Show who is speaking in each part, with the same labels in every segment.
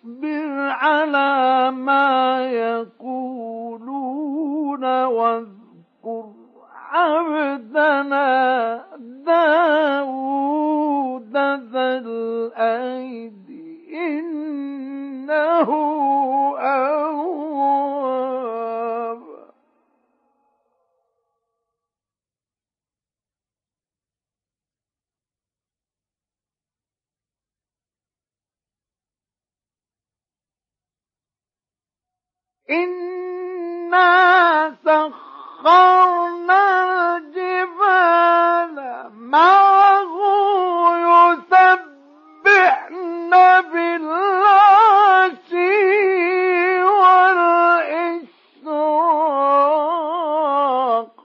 Speaker 1: فاصبر على ما يقولون واذكر عبدنا داود ذا الأيد إنه أواب. إنا سخرنا الجبال معه يسبحن بالعشي والإشراق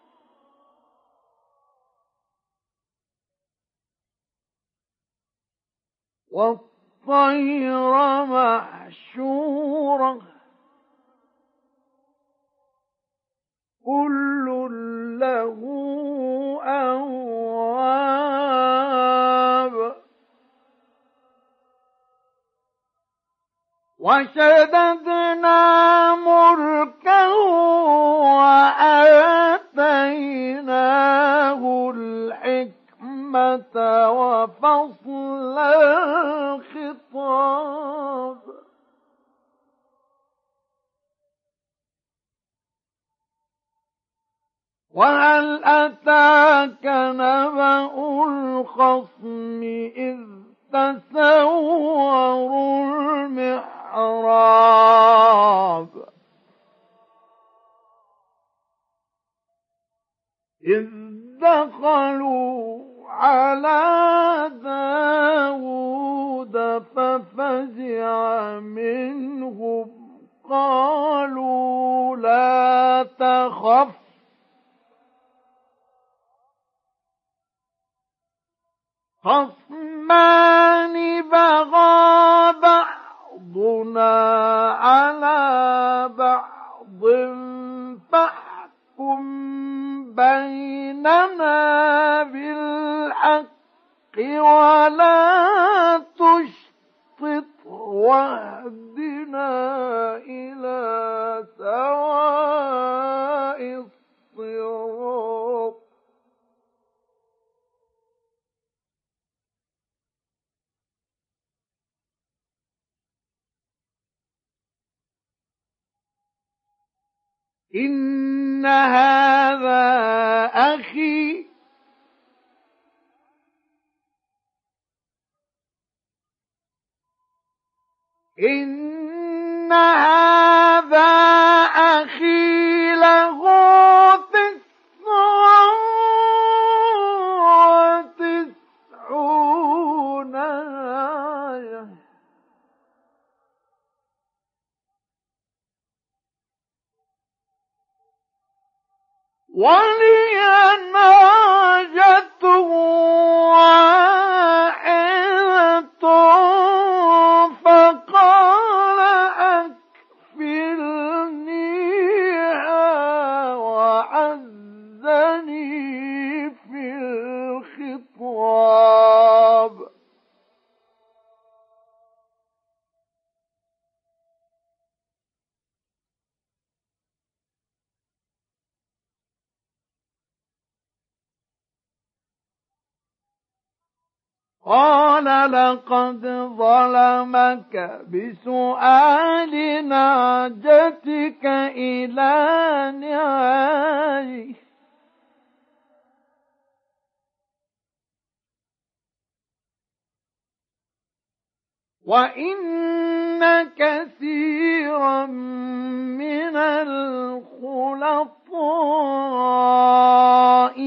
Speaker 1: والطير محشورة كل له أواب. وشددنا ملكه وآتيناه الحكمة وفصل الخطاب. وهل أتاك نبأ الخصم إذ تسوروا المحراب إذ دخلوا على داود ففزع منهم قالوا لا تخف خصمان بغى بعضنا على بعض فاحكم بيننا بالحق ولا تشطط واهدنا إلى سواء الصراط. إن هذا أخي له 99 آية ولي ناجة واحدة فقال أكفلنيها وعزني في الخطاب. قال لقد ظلمك بسؤال نعجتك إلى نعاجه وإن كثيرا من الخلطاء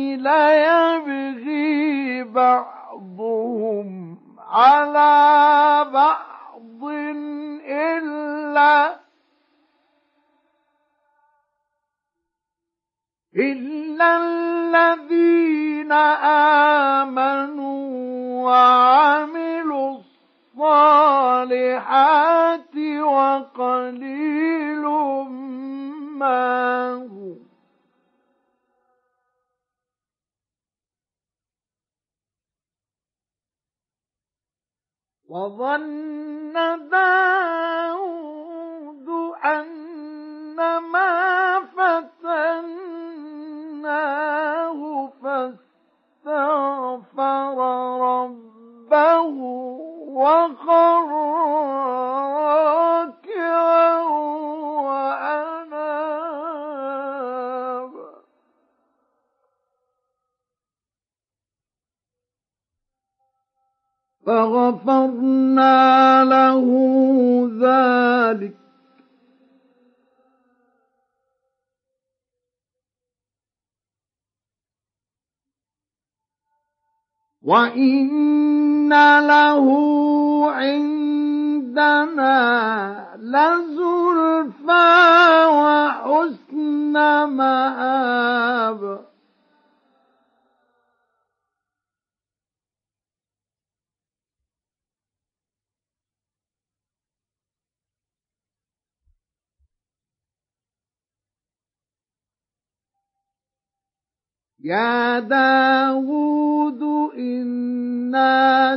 Speaker 1: ليبغي بعضهم على بعض إلا الذين آمنوا وعملوا الصالحات وقليل ما هم. وظن داود أنما فتناه فاستغفر ربه وخر راكعا وأناب فغفرنا له ذلك وإن له عندنا لزلفى وحسن مآب يا داود إنا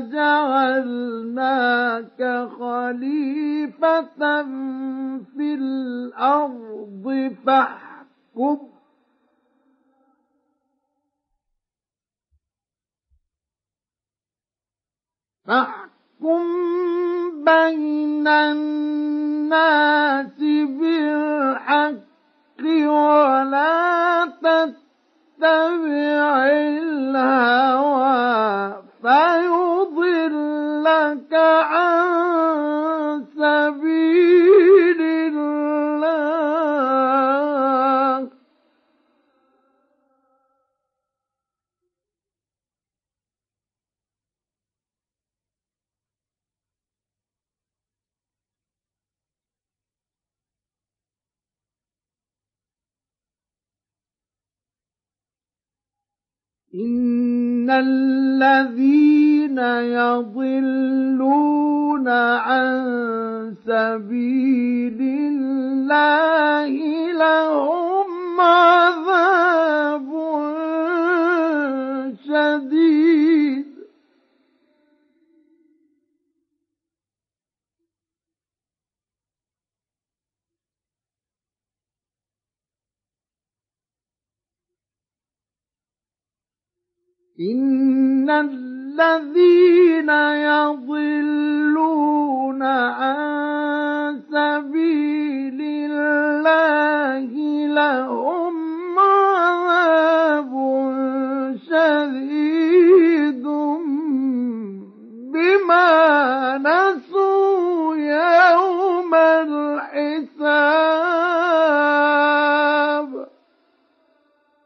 Speaker 1: جعلناك خليفة في الأرض فاحكم بين الناس بالحق ولا تتبع الهوى فيضلك عن سبيل الله إن الذين يضلون عن سبيل الله لهم عذاب شديد إن الذين يضلون عن سبيل الله لهم عذاب شديد بما نسوا يوم الحساب